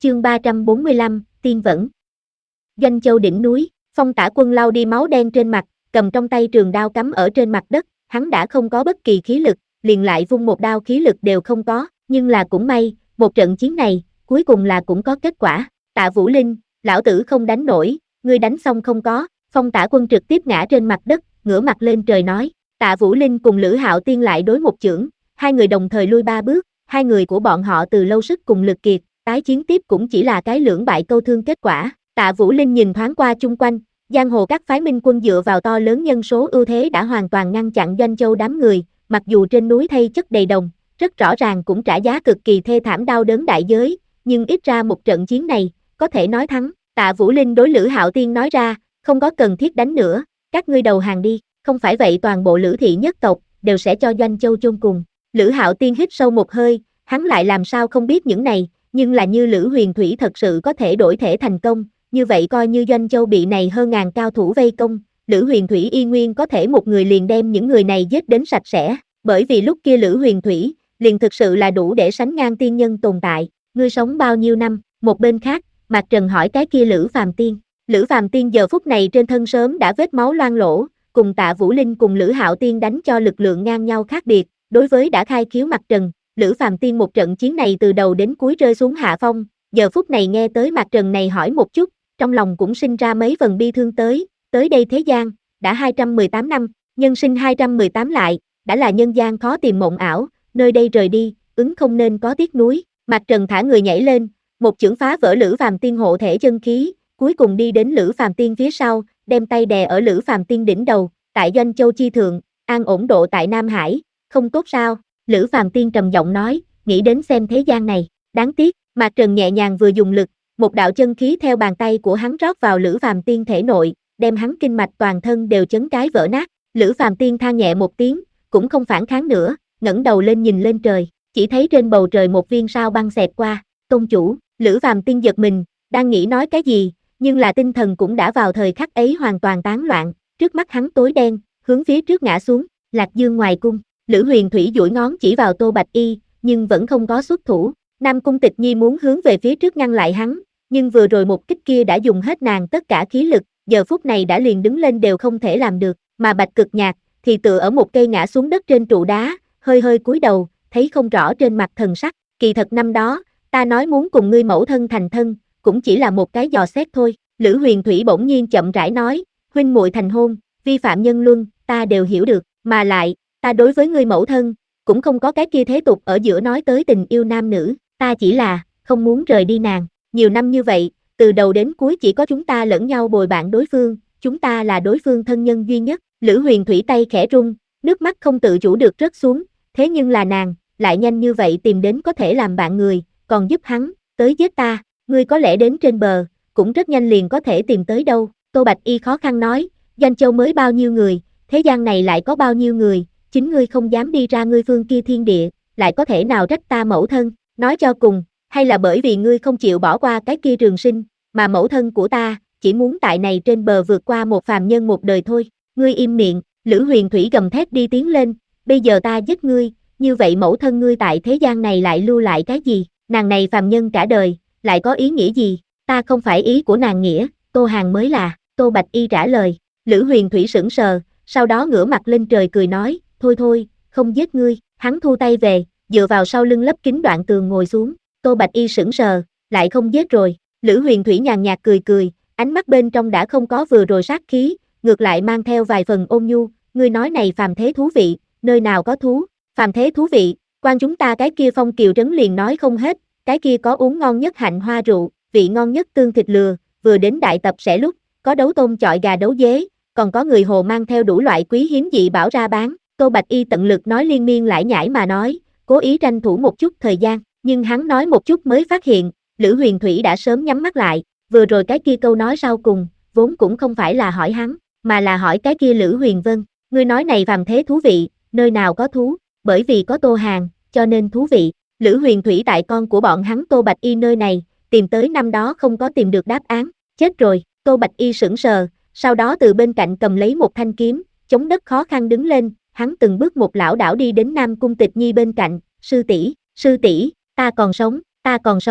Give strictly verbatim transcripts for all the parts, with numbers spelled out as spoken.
Chương ba trăm bốn mươi lăm, Tiên Vẫn. Doanh Châu đỉnh núi, Phong Tả Quân lau đi máu đen trên mặt, cầm trong tay trường đao cắm ở trên mặt đất, hắn đã không có bất kỳ khí lực, liền lại vung một đao khí lực đều không có, nhưng là cũng may, một trận chiến này, cuối cùng là cũng có kết quả. Tạ Vũ Linh, lão tử không đánh nổi, ngươi đánh xong không có? Phong Tả Quân trực tiếp ngã trên mặt đất, ngửa mặt lên trời nói. Tạ Vũ Linh cùng Lữ Hạo Tiên lại đối một chưởng, hai người đồng thời lui ba bước, hai người của bọn họ từ lâu sức cùng lực kiệt, tái chiến tiếp cũng chỉ là cái lưỡng bại câu thương kết quả. Tạ Vũ Linh nhìn thoáng qua chung quanh, giang hồ các phái minh quân dựa vào to lớn nhân số ưu thế đã hoàn toàn ngăn chặn Doanh Châu đám người, mặc dù trên núi thây chất đầy đồng, rất rõ ràng cũng trả giá cực kỳ thê thảm đau đớn đại giới, nhưng ít ra một trận chiến này, có thể nói thắng. Tạ Vũ Linh đối Lữ Hạo Tiên nói ra, không có cần thiết đánh nữa, các ngươi đầu hàng đi, không phải vậy toàn bộ Lữ thị nhất tộc đều sẽ cho Doanh Châu chôn cùng. Lữ Hạo Tiên hít sâu một hơi, hắn lại làm sao không biết những này, nhưng là như Lữ Huyền Thủy thật sự có thể đổi thể thành công, như vậy coi như Doanh Châu bị này hơn ngàn cao thủ vây công, Lữ Huyền Thủy y nguyên có thể một người liền đem những người này giết đến sạch sẽ, bởi vì lúc kia Lữ Huyền Thủy liền thực sự là đủ để sánh ngang tiên nhân tồn tại. Ngươi sống bao nhiêu năm? Một bên khác, Mạc Trần hỏi cái kia Lữ Phàm Tiên. Lữ Phàm Tiên giờ phút này trên thân sớm đã vết máu loang lỗ, cùng Tạ Vũ Linh cùng Lữ Hạo Tiên đánh cho lực lượng ngang nhau khác biệt, đối với đã khai khiếu Mạc Trần, Lữ Phàm Tiên một trận chiến này từ đầu đến cuối rơi xuống hạ phong, giờ phút này nghe tới Mạc Trần này hỏi một chút, trong lòng cũng sinh ra mấy phần bi thương tới, tới đây thế gian, đã hai trăm mười tám năm, nhân sinh hai trăm mười tám lại, đã là nhân gian khó tìm mộng ảo, nơi đây rời đi, ứng không nên có tiếc nuối. Mạc Trần thả người nhảy lên, một chưởng phá vỡ Lữ Phàm Tiên hộ thể chân khí, cuối cùng đi đến Lữ Phàm Tiên phía sau, đem tay đè ở Lữ Phàm Tiên đỉnh đầu, tại Doanh Châu chi thượng, an ổn độ tại Nam Hải, không tốt sao? Lữ Phàm Tiên trầm giọng nói, nghĩ đến xem thế gian này, đáng tiếc. Mạc Trần nhẹ nhàng vừa dùng lực, một đạo chân khí theo bàn tay của hắn rót vào Lữ Phàm Tiên thể nội, đem hắn kinh mạch toàn thân đều chấn cái vỡ nát. Lữ Phàm Tiên than nhẹ một tiếng, cũng không phản kháng nữa, ngẩng đầu lên nhìn lên trời, chỉ thấy trên bầu trời một viên sao băng xẹt qua. Công chủ, Lữ Phàm Tiên giật mình, đang nghĩ nói cái gì, nhưng là tinh thần cũng đã vào thời khắc ấy hoàn toàn tán loạn, trước mắt hắn tối đen, hướng phía trước ngã xuống. Lạc Dương ngoài cung, Lữ Huyền Thủy duỗi ngón chỉ vào Tô Bạch Y, nhưng vẫn không có xuất thủ. Nam Cung Tịch Nhi muốn hướng về phía trước ngăn lại hắn, nhưng vừa rồi một kích kia đã dùng hết nàng tất cả khí lực, giờ phút này đã liền đứng lên đều không thể làm được, mà Bạch Cực Nhạc thì tựa ở một cây ngã xuống đất trên trụ đá, hơi hơi cúi đầu, thấy không rõ trên mặt thần sắc. Kỳ thật năm đó, ta nói muốn cùng ngươi mẫu thân thành thân, cũng chỉ là một cái dò xét thôi. Lữ Huyền Thủy bỗng nhiên chậm rãi nói, huynh muội thành hôn, vi phạm nhân luân, ta đều hiểu được, mà lại, ta đối với ngươi mẫu thân, cũng không có cái kia thế tục ở giữa nói tới tình yêu nam nữ, ta chỉ là, không muốn rời đi nàng. Nhiều năm như vậy, từ đầu đến cuối chỉ có chúng ta lẫn nhau bồi bạn đối phương, chúng ta là đối phương thân nhân duy nhất. Lữ Huyền Thủy tay khẽ run, nước mắt không tự chủ được rớt xuống, thế nhưng là nàng, lại nhanh như vậy tìm đến có thể làm bạn người, còn giúp hắn, tới giết ta, ngươi có lẽ đến trên bờ, cũng rất nhanh liền có thể tìm tới đâu. Tô Bạch Y khó khăn nói, Doanh Châu mới bao nhiêu người, thế gian này lại có bao nhiêu người, chính ngươi không dám đi ra ngươi phương kia thiên địa, lại có thể nào trách ta mẫu thân, nói cho cùng, hay là bởi vì ngươi không chịu bỏ qua cái kia trường sinh, mà mẫu thân của ta, chỉ muốn tại này trên bờ vượt qua một phàm nhân một đời thôi. Ngươi im miệng, Lữ Huyền Thủy gầm thét đi tiến lên, bây giờ ta giết ngươi, như vậy mẫu thân ngươi tại thế gian này lại lưu lại cái gì, nàng này phàm nhân cả đời, lại có ý nghĩa gì, ta không phải ý của nàng nghĩa, Tô Hàng mới là. Tô Bạch Y trả lời. Lữ Huyền Thủy sững sờ, sau đó ngửa mặt lên trời cười nói, thôi thôi, không giết ngươi. Hắn thu tay về, dựa vào sau lưng lấp kín đoạn tường ngồi xuống. Tô Bạch Y sững sờ, lại không giết rồi. Lữ Huyền Thủy nhàn nhạt cười cười, ánh mắt bên trong đã không có vừa rồi sát khí, ngược lại mang theo vài phần ôn nhu. Ngươi nói này phàm thế thú vị, nơi nào có thú, phàm thế thú vị, quan chúng ta cái kia Phong Kiều trấn liền nói không hết, cái kia có uống ngon nhất hạnh hoa rượu, vị ngon nhất tương thịt lừa, vừa đến đại tập sẽ lúc, có đấu tôm chọi gà đấu dế, còn có người hồ mang theo đủ loại quý hiếm dị bảo ra bán. Tô Bạch Y tận lực nói liên miên lải nhải mà nói, cố ý tranh thủ một chút thời gian, nhưng hắn nói một chút mới phát hiện, Lữ Huyền Thủy đã sớm nhắm mắt lại, vừa rồi cái kia câu nói sau cùng, vốn cũng không phải là hỏi hắn, mà là hỏi cái kia Lữ Huyền Vân, ngươi nói này phàm thế thú vị, nơi nào có thú, bởi vì có Tô Hàng, cho nên thú vị. Lữ Huyền Thủy tại con của bọn hắn Tô Bạch Y nơi này, tìm tới năm đó không có tìm được đáp án, chết rồi. Tô Bạch Y sững sờ, sau đó từ bên cạnh cầm lấy một thanh kiếm, chống đất khó khăn đứng lên, hắn từng bước một lảo đảo đi đến Nam Cung Tịch Nhi bên cạnh, sư tỷ, sư tỷ, ta còn sống, ta còn sống.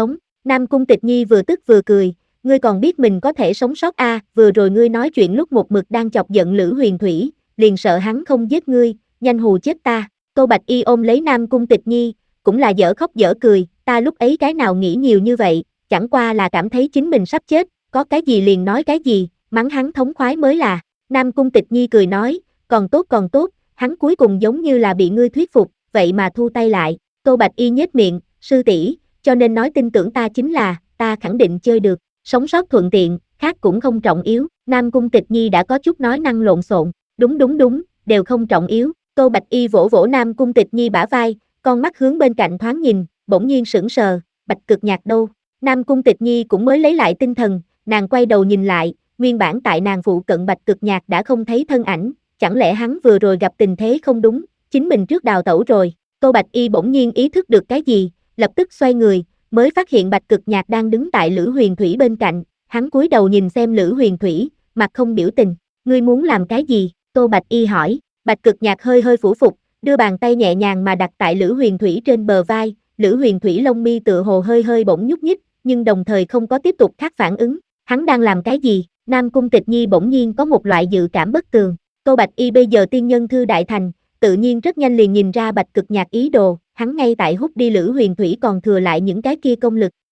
Nam Cung Tịch Nhi vừa tức vừa cười, ngươi còn biết mình có thể sống sót à, vừa rồi ngươi nói chuyện lúc một mực đang chọc giận Lữ Huyền Thủy, liền sợ hắn không giết ngươi, nhanh hù chết ta. Tô Bạch Y ôm lấy Nam Cung Tịch Nhi, cũng là dở khóc dở cười, ta lúc ấy cái nào nghĩ nhiều như vậy, chẳng qua là cảm thấy chính mình sắp chết, có cái gì liền nói cái gì, mắng hắn thống khoái mới là. Nam Cung Tịch Nhi cười nói, còn tốt còn tốt, hắn cuối cùng giống như là bị ngươi thuyết phục, vậy mà thu tay lại. Tô Bạch Y nhếch miệng, sư tỷ, cho nên nói tin tưởng ta chính là, ta khẳng định chơi được, sống sót thuận tiện, khác cũng không trọng yếu. Nam Cung Tịch Nhi đã có chút nói năng lộn xộn, đúng đúng đúng, đều không trọng yếu. Tô Bạch Y vỗ vỗ Nam Cung Tịch Nhi bả vai, con mắt hướng bên cạnh thoáng nhìn, bỗng nhiên sững sờ, Bạch Cực Nhạc đâu? Nam Cung Tịch Nhi cũng mới lấy lại tinh thần, nàng quay đầu nhìn lại, nguyên bản tại nàng phụ cận Bạch Cực Nhạc đã không thấy thân ảnh, chẳng lẽ hắn vừa rồi gặp tình thế không đúng, chính mình trước đào tẩu rồi. Tô Bạch Y bỗng nhiên ý thức được cái gì, lập tức xoay người, mới phát hiện Bạch Cực Nhạc đang đứng tại Lữ Huyền Thủy bên cạnh, hắn cúi đầu nhìn xem Lữ Huyền Thủy, mặt không biểu tình, ngươi muốn làm cái gì? Tô Bạch Y hỏi. Bạch Cực Nhạc hơi hơi phủ phục, đưa bàn tay nhẹ nhàng mà đặt tại Lữ Huyền Thủy trên bờ vai, Lữ Huyền Thủy lông mi tựa hồ hơi hơi bỗng nhúc nhích, nhưng đồng thời không có tiếp tục khác phản ứng. Hắn đang làm cái gì? Nam Cung Tịch Nhi bỗng nhiên có một loại dự cảm bất tường. Tô Bạch Y bây giờ tiên nhân thư đại thành, tự nhiên rất nhanh liền nhìn ra Bạch Cực Nhạc ý đồ, hắn ngay tại hút đi Lữ Huyền Thủy còn thừa lại những cái kia công lực,